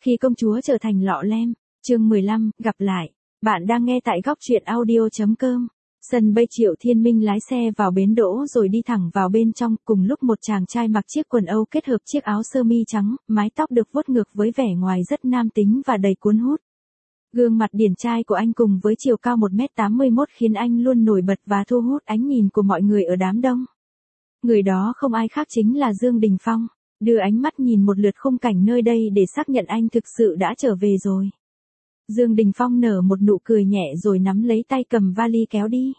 Khi công chúa trở thành lọ lem, chương 15, gặp lại. Bạn đang nghe tại góc truyện audio.com. Sân bay Triệu Thiên Minh lái xe vào bến đỗ rồi đi thẳng vào bên trong, cùng lúc một chàng trai mặc chiếc quần Âu kết hợp chiếc áo sơ mi trắng, mái tóc được vuốt ngược với vẻ ngoài rất nam tính và đầy cuốn hút. Gương mặt điển trai của anh cùng với chiều cao 1m81 khiến anh luôn nổi bật và thu hút ánh nhìn của mọi người ở đám đông. Người đó không ai khác chính là Dương Đình Phong, đưa ánh mắt nhìn một lượt khung cảnh nơi đây để xác nhận anh thực sự đã trở về rồi. Dương Đình Phong nở một nụ cười nhẹ rồi nắm lấy tay cầm vali kéo đi.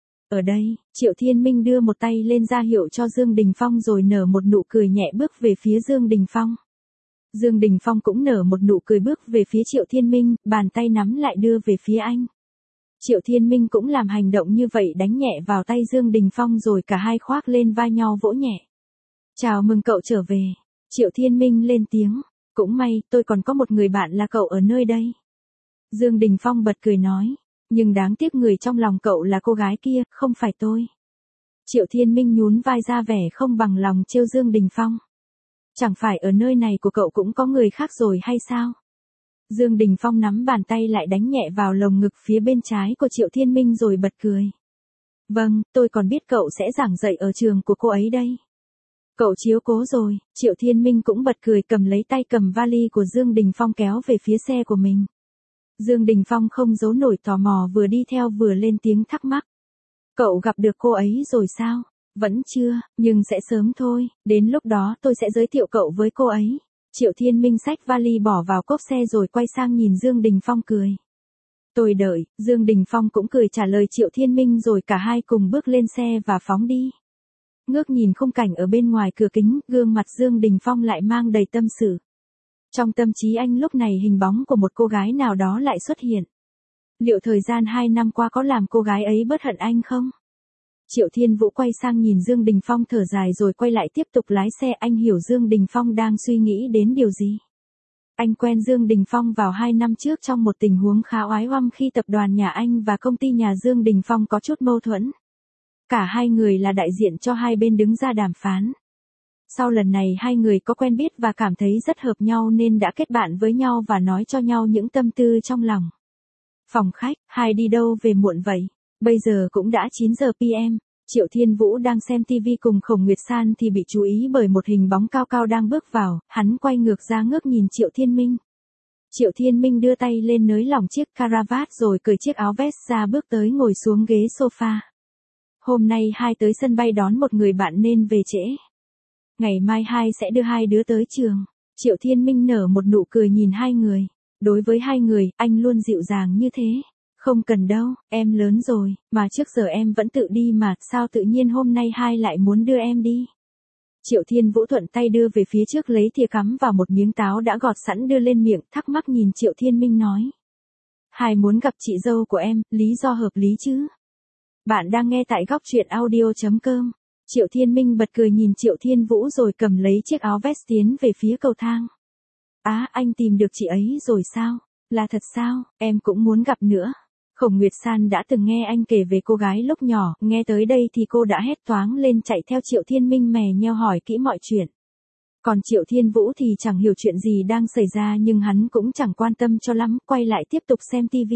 Ở đây, Triệu Thiên Minh đưa một tay lên ra hiệu cho Dương Đình Phong rồi nở một nụ cười nhẹ bước về phía Dương Đình Phong. Dương Đình Phong cũng nở một nụ cười bước về phía Triệu Thiên Minh, bàn tay nắm lại đưa về phía anh. Triệu Thiên Minh cũng làm hành động như vậy, đánh nhẹ vào tay Dương Đình Phong rồi cả hai khoác lên vai nhau vỗ nhẹ. Chào mừng cậu trở về. Triệu Thiên Minh lên tiếng. Cũng may, tôi còn có một người bạn là cậu ở nơi đây. Dương Đình Phong bật cười nói. Nhưng đáng tiếc người trong lòng cậu là cô gái kia, không phải tôi. Triệu Thiên Minh nhún vai ra vẻ không bằng lòng trêu Dương Đình Phong. Chẳng phải ở nơi này của cậu cũng có người khác rồi hay sao? Dương Đình Phong nắm bàn tay lại đánh nhẹ vào lồng ngực phía bên trái của Triệu Thiên Minh rồi bật cười. Vâng, tôi còn biết cậu sẽ giảng dạy ở trường của cô ấy đây. Cậu chiếu cố rồi. Triệu Thiên Minh cũng bật cười cầm lấy tay cầm vali của Dương Đình Phong kéo về phía xe của mình. Dương Đình Phong không giấu nổi tò mò, vừa đi theo vừa lên tiếng thắc mắc. Cậu gặp được cô ấy rồi sao? Vẫn chưa, nhưng sẽ sớm thôi, đến lúc đó tôi sẽ giới thiệu cậu với cô ấy. Triệu Thiên Minh xách vali bỏ vào cốp xe rồi quay sang nhìn Dương Đình Phong cười. Tôi đợi. Dương Đình Phong cũng cười trả lời Triệu Thiên Minh rồi cả hai cùng bước lên xe và phóng đi. Ngước nhìn khung cảnh ở bên ngoài cửa kính, gương mặt Dương Đình Phong lại mang đầy tâm sự. Trong tâm trí anh lúc này hình bóng của một cô gái nào đó lại xuất hiện. Liệu thời gian 2 năm qua có làm cô gái ấy bớt hận anh không? Triệu Thiên Vũ quay sang nhìn Dương Đình Phong thở dài rồi quay lại tiếp tục lái xe. Anh hiểu Dương Đình Phong đang suy nghĩ đến điều gì. Anh quen Dương Đình Phong vào 2 năm trước trong một tình huống khá oái oăm khi tập đoàn nhà anh và công ty nhà Dương Đình Phong có chút mâu thuẫn. Cả hai người là đại diện cho hai bên đứng ra đàm phán. Sau lần này hai người có quen biết và cảm thấy rất hợp nhau nên đã kết bạn với nhau và nói cho nhau những tâm tư trong lòng. Phòng khách, hai đi đâu về muộn vậy? Bây giờ cũng đã 9 giờ PM. Triệu Thiên Vũ đang xem TV cùng Khổng Nguyệt San thì bị chú ý bởi một hình bóng cao cao đang bước vào. Hắn quay ngược ra ngước nhìn Triệu Thiên Minh. Triệu Thiên Minh đưa tay lên nới lỏng chiếc caravat rồi cởi chiếc áo vest ra, bước tới ngồi xuống ghế sofa. Hôm nay hai tới sân bay đón một người bạn nên về trễ. Ngày mai hai sẽ đưa hai đứa tới trường. Triệu Thiên Minh nở một nụ cười nhìn hai người. Đối với hai người, anh luôn dịu dàng như thế. Không cần đâu, em lớn rồi, mà trước giờ em vẫn tự đi mà, sao tự nhiên hôm nay hai lại muốn đưa em đi? Triệu Thiên Vũ thuận tay đưa về phía trước lấy thìa cắm vào một miếng táo đã gọt sẵn đưa lên miệng, thắc mắc nhìn Triệu Thiên Minh nói. Hai muốn gặp chị dâu của em, lý do hợp lý chứ? Bạn đang nghe tại góc truyện audio.com. Triệu Thiên Minh bật cười nhìn Triệu Thiên Vũ rồi cầm lấy chiếc áo vest tiến về phía cầu thang. Anh tìm được chị ấy rồi sao? Là thật sao? Em cũng muốn gặp nữa. Khổng Nguyệt San đã từng nghe anh kể về cô gái lúc nhỏ, nghe tới đây thì cô đã hét toáng lên chạy theo Triệu Thiên Minh mè nheo hỏi kỹ mọi chuyện. Còn Triệu Thiên Vũ thì chẳng hiểu chuyện gì đang xảy ra nhưng hắn cũng chẳng quan tâm cho lắm, quay lại tiếp tục xem TV.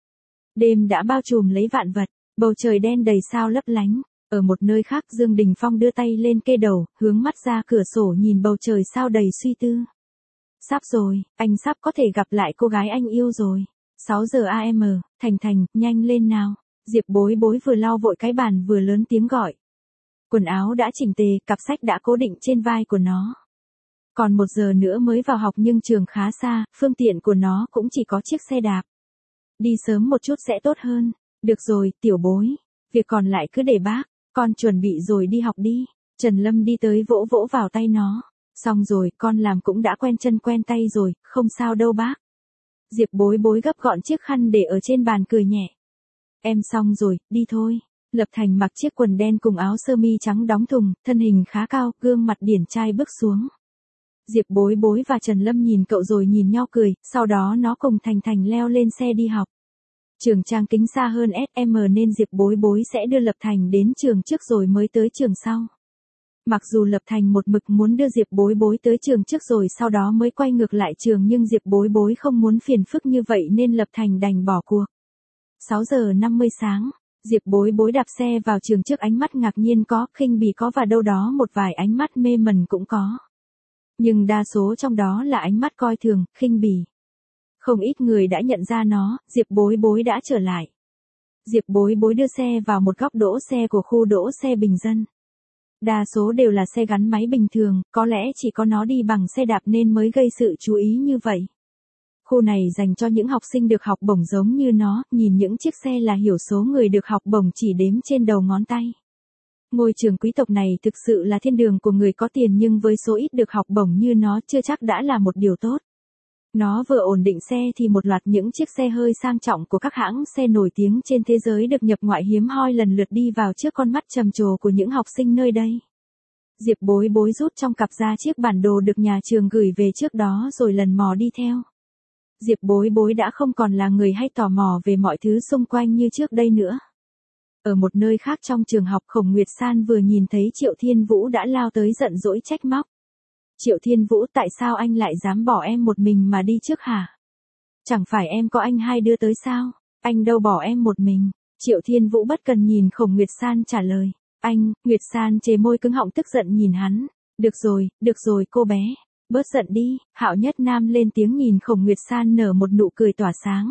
Đêm đã bao trùm lấy vạn vật, bầu trời đen đầy sao lấp lánh. Ở một nơi khác Dương Đình Phong đưa tay lên kê đầu, hướng mắt ra cửa sổ nhìn bầu trời sao đầy suy tư. Sắp rồi, anh sắp có thể gặp lại cô gái anh yêu rồi. 6 giờ AM, Thành, nhanh lên nào. Diệp Bối Bối vừa lau vội cái bàn vừa lớn tiếng gọi. Quần áo đã chỉnh tề, cặp sách đã cố định trên vai của nó. Còn 1 giờ nữa mới vào học nhưng trường khá xa, phương tiện của nó cũng chỉ có chiếc xe đạp. Đi sớm một chút sẽ tốt hơn. Được rồi, tiểu bối. Việc còn lại cứ để bác, con chuẩn bị rồi đi học đi. Trần Lâm đi tới vỗ vỗ vào tay nó. Xong rồi, con làm cũng đã quen chân quen tay rồi, không sao đâu bác. Diệp Bối Bối gấp gọn chiếc khăn để ở trên bàn cười nhẹ. Em xong rồi, đi thôi. Lập Thành mặc chiếc quần đen cùng áo sơ mi trắng đóng thùng, thân hình khá cao, gương mặt điển trai bước xuống. Diệp Bối Bối và Trần Lâm nhìn cậu rồi nhìn nhau cười, sau đó nó cùng Thành leo lên xe đi học. Trường Trang kính xa hơn SM nên Diệp Bối Bối sẽ đưa Lập Thành đến trường trước rồi mới tới trường sau. Mặc dù Lập Thành một mực muốn đưa Diệp Bối Bối tới trường trước rồi sau đó mới quay ngược lại trường nhưng Diệp Bối Bối không muốn phiền phức như vậy nên Lập Thành đành bỏ cuộc. 6 giờ 50 sáng, Diệp Bối Bối đạp xe vào trường trước, ánh mắt ngạc nhiên có, khinh bỉ có và đâu đó một vài ánh mắt mê mẩn cũng có. Nhưng đa số trong đó là ánh mắt coi thường, khinh bỉ. Không ít người đã nhận ra nó, Diệp Bối Bối đã trở lại. Diệp Bối Bối đưa xe vào một góc đỗ xe của khu đỗ xe bình dân. Đa số đều là xe gắn máy bình thường, có lẽ chỉ có nó đi bằng xe đạp nên mới gây sự chú ý như vậy. Khu này dành cho những học sinh được học bổng giống như nó, nhìn những chiếc xe là hiểu số người được học bổng chỉ đếm trên đầu ngón tay. Ngôi trường quý tộc này thực sự là thiên đường của người có tiền nhưng với số ít được học bổng như nó chưa chắc đã là một điều tốt. Nó vừa ổn định xe thì một loạt những chiếc xe hơi sang trọng của các hãng xe nổi tiếng trên thế giới được nhập ngoại hiếm hoi lần lượt đi vào trước con mắt trầm trồ của những học sinh nơi đây. Diệp Bối Bối rút trong cặp ra chiếc bản đồ được nhà trường gửi về trước đó rồi lần mò đi theo. Diệp Bối Bối đã không còn là người hay tò mò về mọi thứ xung quanh như trước đây nữa. Ở một nơi khác trong trường học, Khổng Nguyệt San vừa nhìn thấy Triệu Thiên Vũ đã lao tới giận dỗi trách móc. Triệu Thiên Vũ, tại sao anh lại dám bỏ em một mình mà đi trước hả? Chẳng phải em có anh hai đưa tới sao? Anh đâu bỏ em một mình. Triệu Thiên Vũ bất cần nhìn Khổng Nguyệt San trả lời. Anh, Nguyệt San chề môi cứng họng tức giận nhìn hắn. Được rồi cô bé. Bớt giận đi, Hạo Nhất Nam lên tiếng nhìn Khổng Nguyệt San nở một nụ cười tỏa sáng.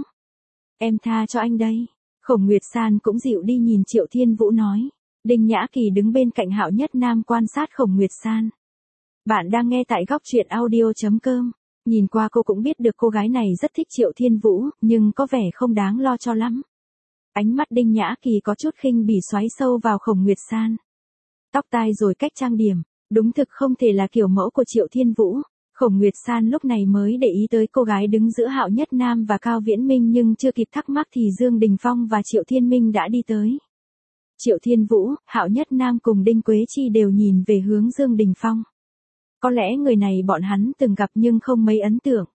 Em tha cho anh đây. Khổng Nguyệt San cũng dịu đi nhìn Triệu Thiên Vũ nói. Đinh Nhã Kỳ đứng bên cạnh Hạo Nhất Nam quan sát Khổng Nguyệt San. Bạn đang nghe tại góc truyện audio.com. Nhìn qua cô cũng biết được cô gái này rất thích Triệu Thiên Vũ, nhưng có vẻ không đáng lo cho lắm. Ánh mắt Đinh Nhã Kỳ có chút khinh bỉ xoáy sâu vào Khổng Nguyệt San. Tóc tai rồi cách trang điểm, đúng thực không thể là kiểu mẫu của Triệu Thiên Vũ. Khổng Nguyệt San lúc này mới để ý tới cô gái đứng giữa Hạo Nhất Nam và Cao Viễn Minh nhưng chưa kịp thắc mắc thì Dương Đình Phong và Triệu Thiên Minh đã đi tới. Triệu Thiên Vũ, Hạo Nhất Nam cùng Đinh Quế Chi đều nhìn về hướng Dương Đình Phong. Có lẽ người này bọn hắn từng gặp nhưng không mấy ấn tượng.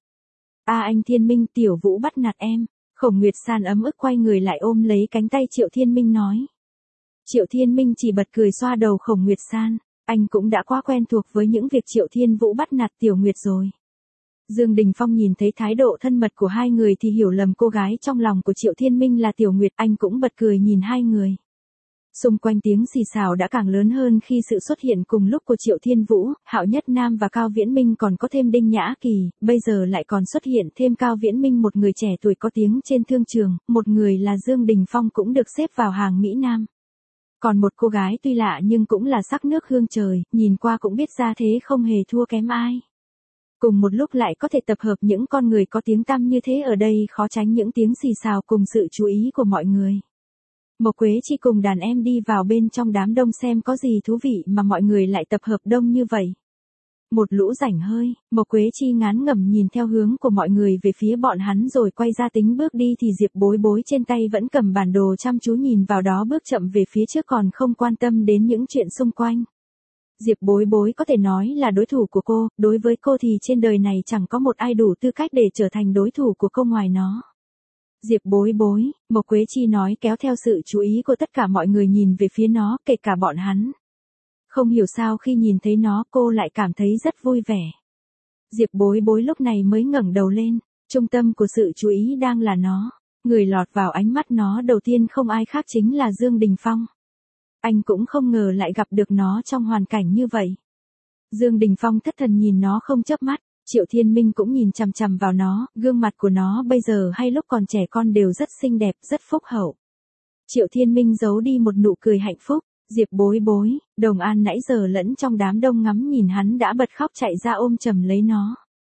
Anh Thiên Minh, Tiểu Vũ bắt nạt em. Khổng Nguyệt San ấm ức quay người lại ôm lấy cánh tay Triệu Thiên Minh nói. Triệu Thiên Minh chỉ bật cười xoa đầu Khổng Nguyệt San. Anh cũng đã quá quen thuộc với những việc Triệu Thiên Vũ bắt nạt Tiểu Nguyệt rồi. Dương Đình Phong nhìn thấy thái độ thân mật của hai người thì hiểu lầm cô gái trong lòng của Triệu Thiên Minh là Tiểu Nguyệt. Anh cũng bật cười nhìn hai người. Xung quanh tiếng xì xào đã càng lớn hơn khi sự xuất hiện cùng lúc của Triệu Thiên Vũ, Hạo Nhất Nam và Cao Viễn Minh, còn có thêm Đinh Nhã Kỳ, bây giờ lại còn xuất hiện thêm Cao Viễn Minh, một người trẻ tuổi có tiếng trên thương trường, một người là Dương Đình Phong cũng được xếp vào hàng Mỹ Nam. Còn một cô gái tuy lạ nhưng cũng là sắc nước hương trời, nhìn qua cũng biết ra thế không hề thua kém ai. Cùng một lúc lại có thể tập hợp những con người có tiếng tăm như thế ở đây khó tránh những tiếng xì xào cùng sự chú ý của mọi người. Mộc Quế Chi cùng đàn em đi vào bên trong đám đông xem có gì thú vị mà mọi người lại tập hợp đông như vậy. Một lũ rảnh hơi, Mộc Quế Chi ngán ngẩm nhìn theo hướng của mọi người về phía bọn hắn rồi quay ra tính bước đi thì Diệp Bối Bối trên tay vẫn cầm bản đồ chăm chú nhìn vào đó bước chậm về phía trước còn không quan tâm đến những chuyện xung quanh. Diệp Bối Bối có thể nói là đối thủ của cô, đối với cô thì trên đời này chẳng có một ai đủ tư cách để trở thành đối thủ của cô ngoài nó. Diệp Bối Bối, Mộc Quế Chi nói kéo theo sự chú ý của tất cả mọi người nhìn về phía nó, kể cả bọn hắn. Không hiểu sao khi nhìn thấy nó cô lại cảm thấy rất vui vẻ. Diệp Bối Bối lúc này mới ngẩng đầu lên, trung tâm của sự chú ý đang là nó. Người lọt vào ánh mắt nó đầu tiên không ai khác chính là Dương Đình Phong. Anh cũng không ngờ lại gặp được nó trong hoàn cảnh như vậy. Dương Đình Phong thất thần nhìn nó không chớp mắt. Triệu Thiên Minh cũng nhìn chằm chằm vào nó, gương mặt của nó bây giờ hay lúc còn trẻ con đều rất xinh đẹp, rất phúc hậu. Triệu Thiên Minh giấu đi một nụ cười hạnh phúc, Diệp Bối Bối, Đồng An nãy giờ lẫn trong đám đông ngắm nhìn hắn đã bật khóc chạy ra ôm chầm lấy nó.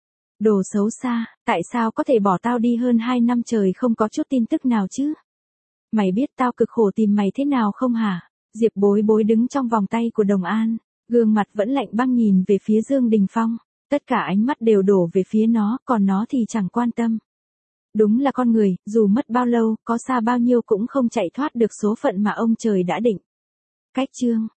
Đồ xấu xa, tại sao có thể bỏ tao đi hơn 2 năm trời không có chút tin tức nào chứ? Mày biết tao cực khổ tìm mày thế nào không hả? Diệp Bối Bối đứng trong vòng tay của Đồng An, gương mặt vẫn lạnh băng nhìn về phía Dương Đình Phong. Tất cả ánh mắt đều đổ về phía nó, còn nó thì chẳng quan tâm. Đúng là con người, dù mất bao lâu, có xa bao nhiêu cũng không chạy thoát được số phận mà ông trời đã định. Cách chương